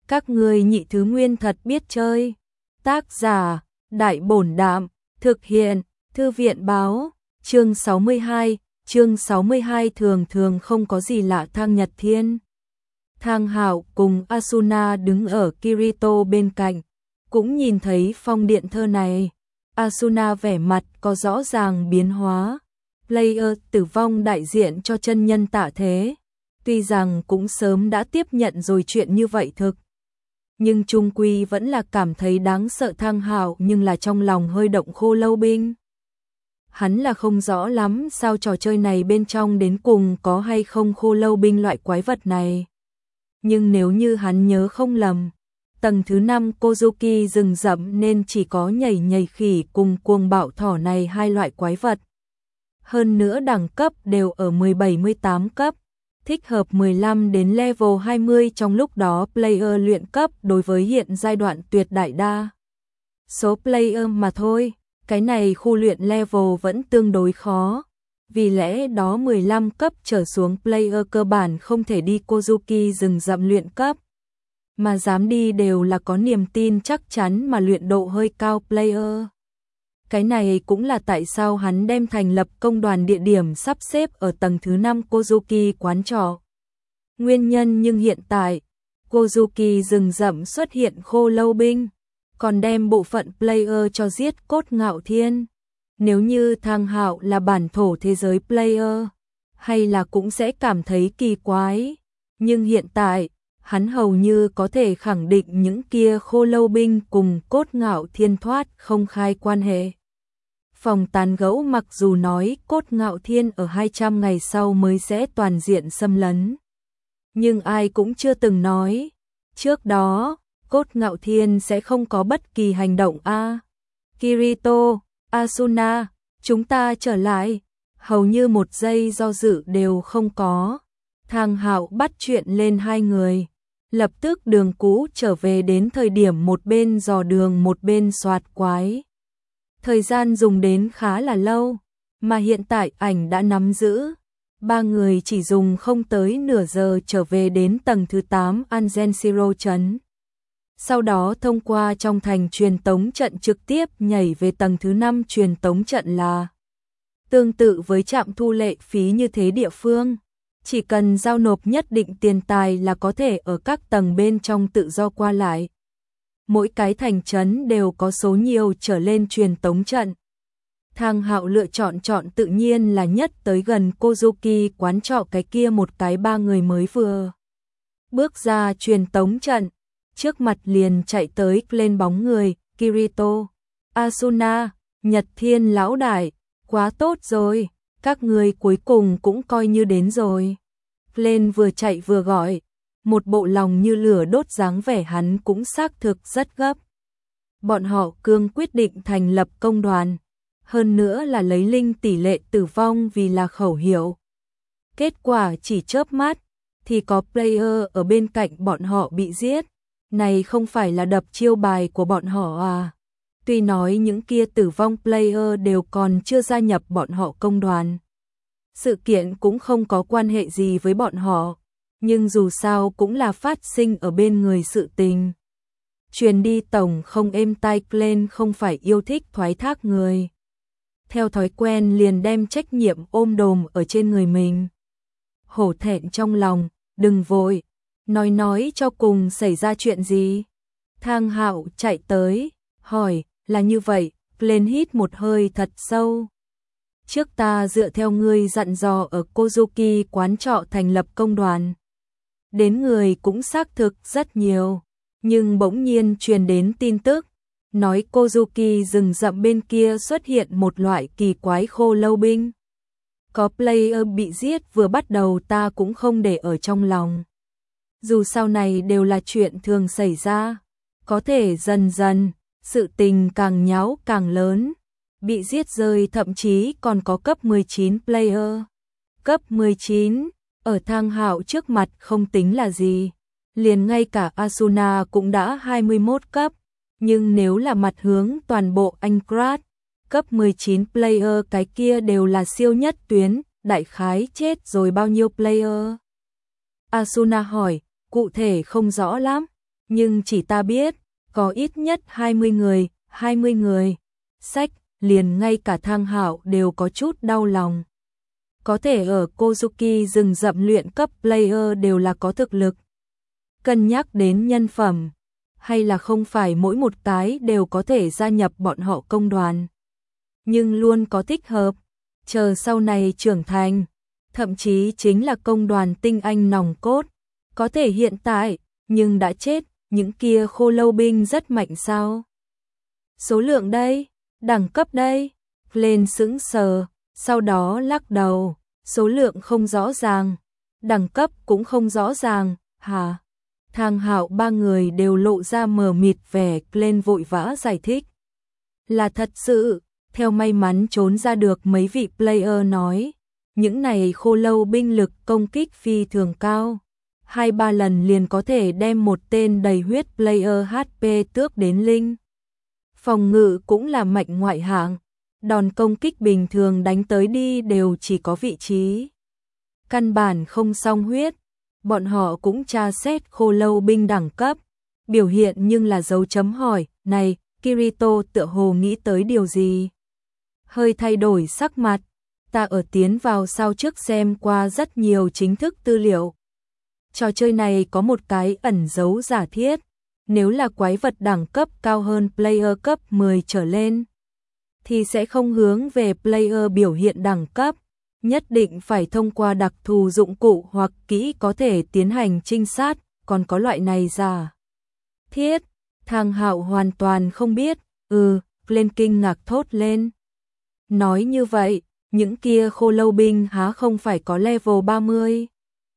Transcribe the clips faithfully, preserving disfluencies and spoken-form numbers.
Các ngươi nhị thứ nguyên thật biết chơi. Tác giả, Đại Bổn Đạm, thực hiện, Thư viện Báo, chương sáu mươi hai, chương sáu mươi hai thường thường không có gì lạ. Thang Nhật Thiên, Thang Hạo cùng Asuna đứng ở Kirito bên cạnh, cũng nhìn thấy phong điện thơ này. Asuna vẻ mặt có rõ ràng biến hóa. Player tử vong đại diện cho chân nhân tạ thế. Tuy rằng cũng sớm đã tiếp nhận rồi chuyện như vậy thực, nhưng chung quy vẫn là cảm thấy đáng sợ. Thang Hạo nhưng là trong lòng hơi động Khô Lâu Binh. Hắn là không rõ lắm sao trò chơi này bên trong đến cùng có hay không Khô Lâu Binh loại quái vật này. Nhưng nếu như hắn nhớ không lầm, tầng thứ năm Kozuki rừng rậm nên chỉ có nhảy nhảy khỉ cùng cuồng bạo thỏ này hai loại quái vật. Hơn nữa đẳng cấp đều ở mười bảy mười tám cấp, thích hợp mười lăm đến level hai mươi. Trong lúc đó player luyện cấp đối với hiện giai đoạn tuyệt đại đa số player mà thôi, cái này khu luyện level vẫn tương đối khó. Vì lẽ đó mười lăm cấp trở xuống player cơ bản không thể đi Kozuki rừng rậm luyện cấp, mà dám đi đều là có niềm tin chắc chắn mà luyện độ hơi cao player. Cái này cũng là tại sao hắn đem thành lập công đoàn địa điểm sắp xếp ở tầng thứ năm Kozuki quán trọ. Nguyên nhân nhưng hiện tại, Kozuki rừng rậm xuất hiện Khô Lâu Binh, còn đem bộ phận player cho giết Cốt Ngạo Thiên. Nếu như Thang Hạo là bản thổ thế giới player, hay là cũng sẽ cảm thấy kỳ quái. Nhưng hiện tại, hắn hầu như có thể khẳng định những kia Khô Lâu Binh cùng Cốt Ngạo Thiên thoát không khai quan hệ. Phòng tán gẫu mặc dù nói Cốt Ngạo Thiên ở hai trăm ngày sau mới sẽ toàn diện xâm lấn, nhưng ai cũng chưa từng nói trước đó Cốt Ngạo Thiên sẽ không có bất kỳ hành động. A à, Kirito, Asuna, chúng ta trở lại. Hầu như một giây do dự đều không có. Thang Hạo bắt chuyện lên hai người, lập tức đường cũ trở về đến thời điểm một bên dò đường một bên soạt quái. Thời gian dùng đến khá là lâu, mà hiện tại ảnh đã nắm giữ. Ba người chỉ dùng không tới nửa giờ trở về đến tầng thứ tám Anzenshiro trấn. Sau đó thông qua trong thành truyền tống trận trực tiếp nhảy về tầng thứ năm. Truyền tống trận là tương tự với trạm thu lệ phí như thế địa phương. Chỉ cần giao nộp nhất định tiền tài là có thể ở các tầng bên trong tự do qua lại. Mỗi cái thành trấn đều có số nhiều trở lên truyền tống trận. Thang Hạo lựa chọn chọn tự nhiên là nhất tới gần Kozuki quán trọ cái kia một cái. Ba người mới vừa bước ra truyền tống trận, trước mặt liền chạy tới lên bóng người. Kirito, Asuna, Nhật Thiên lão đại, quá tốt rồi, các người cuối cùng cũng coi như đến rồi. Lên vừa chạy vừa gọi, một bộ lòng như lửa đốt dáng vẻ. Hắn cũng xác thực rất gấp. Bọn họ cương quyết định thành lập công đoàn, hơn nữa là lấy linh tỷ lệ tử vong vì là khẩu hiệu. Kết quả chỉ chớp mắt thì có player ở bên cạnh bọn họ bị giết. Này không phải là đập chiêu bài của bọn họ à? Tuy nói những kia tử vong player đều còn chưa gia nhập bọn họ công đoàn, sự kiện cũng không có quan hệ gì với bọn họ, nhưng dù sao cũng là phát sinh ở bên người sự tình. Truyền đi tổng không êm tai. Glenn không phải yêu thích thoái thác người, theo thói quen liền đem trách nhiệm ôm đồm ở trên người mình. Hổ thẹn trong lòng, đừng vội, nói nói cho cùng xảy ra chuyện gì. Thang Hạo chạy tới, hỏi, là như vậy. Glenn hít một hơi thật sâu. Trước ta dựa theo ngươi dặn dò ở Kozuki quán trọ thành lập công đoàn, đến người cũng xác thực rất nhiều, nhưng bỗng nhiên truyền đến tin tức, nói Kozuki rừng rậm bên kia xuất hiện một loại kỳ quái Khô Lâu Binh. Có player bị giết. Vừa bắt đầu ta cũng không để ở trong lòng, dù sau này đều là chuyện thường xảy ra. Có thể dần dần, sự tình càng nháo càng lớn. Bị giết rơi thậm chí còn có cấp mười chín player. Cấp mười chín, ở Thang Hạo trước mặt không tính là gì. Liền ngay cả Asuna cũng đã hai mươi mốt cấp. Nhưng nếu là mặt hướng toàn bộ Aincrad, cấp mười chín player cái kia đều là siêu nhất tuyến. Đại khái chết rồi bao nhiêu player? Asuna hỏi, cụ thể không rõ lắm. Nhưng chỉ ta biết, có ít nhất hai mươi người, hai mươi người. Sách, liền ngay cả Thang Hạo đều có chút đau lòng. Có thể ở Kozuki rừng rậm luyện cấp player đều là có thực lực. Cân nhắc đến nhân phẩm, hay là không phải mỗi một cái đều có thể gia nhập bọn họ công đoàn. Nhưng luôn có thích hợp, chờ sau này trưởng thành, thậm chí chính là công đoàn tinh anh nòng cốt. Có thể hiện tại, nhưng đã chết, những kia khô lâu binh rất mạnh sao? Số lượng đây, đẳng cấp đây, lên sững sờ, sau đó lắc đầu, số lượng không rõ ràng, đẳng cấp cũng không rõ ràng, hả? Thang Hạo ba người đều lộ ra mờ mịt vẻ, lên vội vã giải thích. Là thật sự, theo may mắn trốn ra được mấy vị player nói, những này khô lâu binh lực công kích phi thường cao. Hai ba lần liền có thể đem một tên đầy huyết player hát pê tước đến linh. Phòng ngự cũng là mạnh ngoại hạng, đòn công kích bình thường đánh tới đi đều chỉ có vị trí. Căn bản không song huyết, bọn họ cũng tra xét khô lâu binh đẳng cấp, biểu hiện nhưng là dấu chấm hỏi, này, Kirito tựa hồ nghĩ tới điều gì? Hơi thay đổi sắc mặt, ta ở tiến vào sau trước xem qua rất nhiều chính thức tư liệu. Trò chơi này có một cái ẩn dấu giả thiết, nếu là quái vật đẳng cấp cao hơn player cấp mười trở lên, thì sẽ không hướng về player biểu hiện đẳng cấp, nhất định phải thông qua đặc thù dụng cụ hoặc kỹ có thể tiến hành trinh sát, còn có loại này giả thiết. Thang Hạo hoàn toàn không biết, ừ, lên kinh ngạc thốt lên. Nói như vậy, những kia khô lâu binh há không phải có level ba mươi?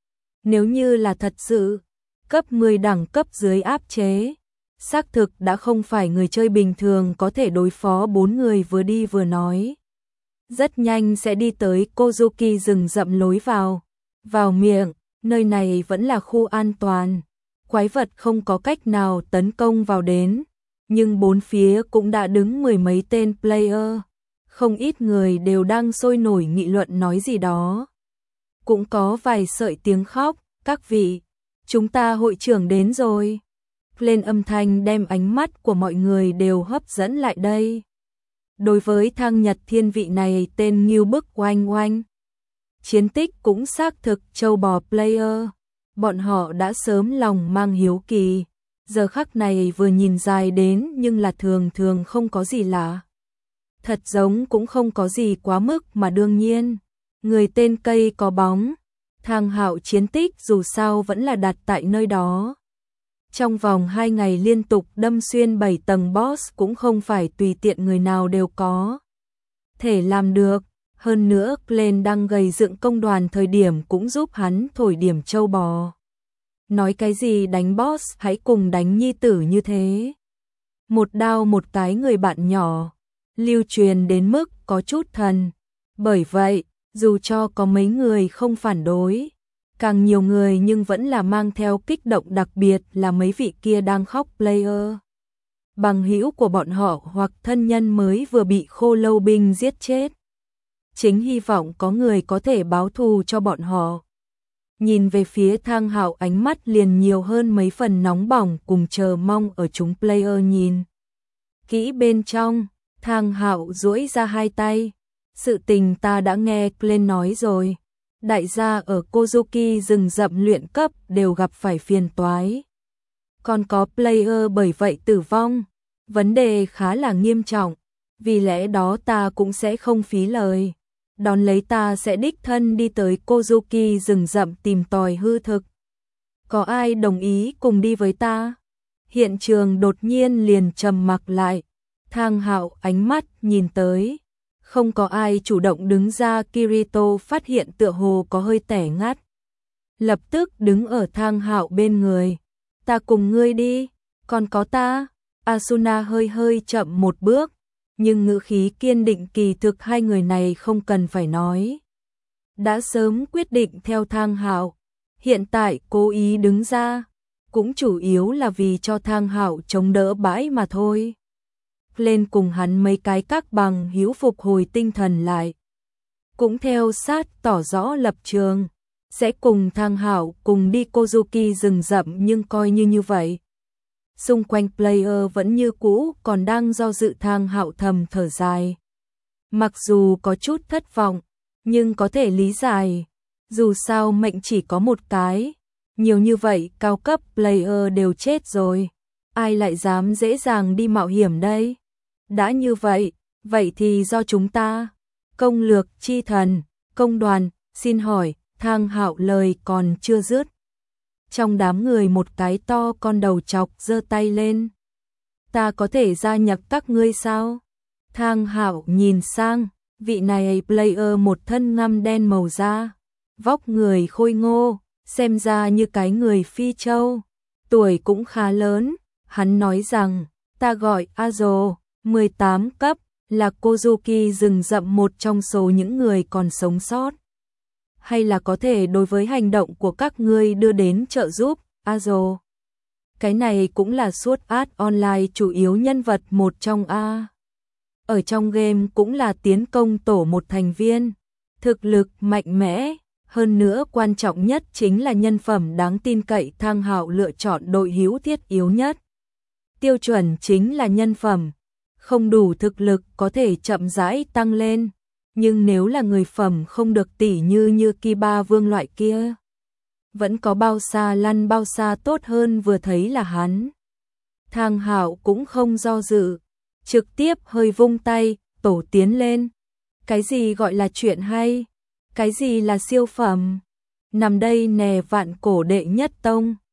Nếu như là thật sự, cấp mười đẳng cấp dưới áp chế, xác thực đã không phải người chơi bình thường có thể đối phó bốn người vừa đi vừa nói. Rất nhanh sẽ đi tới Kozuki rừng rậm lối vào. Vào miệng, nơi này vẫn là khu an toàn. Quái vật không có cách nào tấn công vào đến, nhưng bốn phía cũng đã đứng mười mấy tên player. Không ít người đều đang sôi nổi nghị luận nói gì đó. Cũng có vài sợi tiếng khóc, các vị, chúng ta hội trưởng đến rồi. Lên âm thanh đem ánh mắt của mọi người đều hấp dẫn lại đây. Đối với Thang Nhật Thiên vị này tên Ngưu Bức Oanh Oanh, chiến tích cũng xác thực châu bò player. Bọn họ đã sớm lòng mang hiếu kỳ, giờ khắc này vừa nhìn dài đến nhưng là thường thường không có gì lạ. Thật giống cũng không có gì quá mức mà đương nhiên. Người tên cây có bóng, Thang Hạo chiến tích dù sao vẫn là đặt tại nơi đó. Trong vòng hai ngày liên tục đâm xuyên bảy tầng boss cũng không phải tùy tiện người nào đều có thể làm được. Hơn nữa, Glenn đang gầy dựng công đoàn thời điểm cũng giúp hắn thổi điểm châu bò. Nói cái gì đánh boss hãy cùng đánh nhi tử như thế. Một đao một cái người bạn nhỏ, lưu truyền đến mức có chút thần. Bởi vậy, dù cho có mấy người không phản đối, càng nhiều người nhưng vẫn là mang theo kích động, đặc biệt là mấy vị kia đang khóc player. Bằng hữu của bọn họ hoặc thân nhân mới vừa bị khô lâu binh giết chết. Chính hy vọng có người có thể báo thù cho bọn họ. Nhìn về phía Thang Hạo, ánh mắt liền nhiều hơn mấy phần nóng bỏng cùng chờ mong ở chúng player nhìn. Kỹ bên trong, Thang Hạo duỗi ra hai tay. Sự tình ta đã nghe Glenn nói rồi. Đại gia ở Kozuki rừng rậm luyện cấp đều gặp phải phiền toái. Còn có player bởi vậy tử vong. Vấn đề khá là nghiêm trọng. Vì lẽ đó ta cũng sẽ không phí lời. Đón lấy ta sẽ đích thân đi tới Kozuki rừng rậm tìm tòi hư thực. Có ai đồng ý cùng đi với ta? Hiện trường đột nhiên liền trầm mặc lại. Thang Hạo ánh mắt nhìn tới. Không có ai chủ động đứng ra. Kirito phát hiện tựa hồ có hơi tẻ ngắt. Lập tức đứng ở Thang Hạo bên người. Ta cùng ngươi đi. Còn có ta. Asuna hơi hơi chậm một bước. Nhưng ngữ khí kiên định, kỳ thực hai người này không cần phải nói. Đã sớm quyết định theo Thang Hạo. Hiện tại cố ý đứng ra. Cũng chủ yếu là vì cho Thang Hạo chống đỡ bãi mà thôi. Lên cùng hắn mấy cái các bằng hữu phục hồi tinh thần lại. Cũng theo sát tỏ rõ lập trường. Sẽ cùng Thang Hạo cùng đi Kozuki rừng rậm, nhưng coi như như vậy. xung quanh player vẫn như cũ còn đang do dự. Thang Hạo thầm thở dài. Mặc dù có chút thất vọng, nhưng có thể lý giải. Dù sao mệnh chỉ có một cái, nhiều như vậy cao cấp player đều chết rồi. Ai lại dám dễ dàng đi mạo hiểm đây? Đã như vậy, vậy thì do chúng ta. Công lược chi thần, công đoàn, xin hỏi, Thang Hạo lời còn chưa dứt. Trong đám người một cái to con đầu chọc giơ tay lên. Ta có thể gia nhập các ngươi sao? Thang Hạo nhìn sang, vị này player một thân ngăm đen màu da, vóc người khôi ngô, xem ra như cái người Phi Châu, tuổi cũng khá lớn. Hắn nói rằng, ta gọi Azo, mười tám cấp, là Kozuki rừng rậm, một trong số những người còn sống sót. Hay là có thể đối với hành động của các ngươi đưa đến trợ giúp, Azo. Cái này cũng là Sword Art Online chủ yếu nhân vật một trong A. Ở trong game cũng là tiến công tổ một thành viên, thực lực mạnh mẽ, hơn nữa quan trọng nhất chính là nhân phẩm đáng tin cậy. Thang Hạo lựa chọn đội hữu thiết yếu nhất. Tiêu chuẩn chính là nhân phẩm, không đủ thực lực có thể chậm rãi tăng lên, nhưng nếu là người phẩm không được tỉ như như Kiba Vương loại kia, vẫn có bao xa lăn bao xa tốt hơn. Vừa thấy là hắn, Thang Hạo cũng không do dự, trực tiếp hơi vung tay, tổ tiến lên. Cái gì gọi là chuyện hay? Cái gì là siêu phẩm? Nằm đây nè, vạn cổ đệ nhất tông.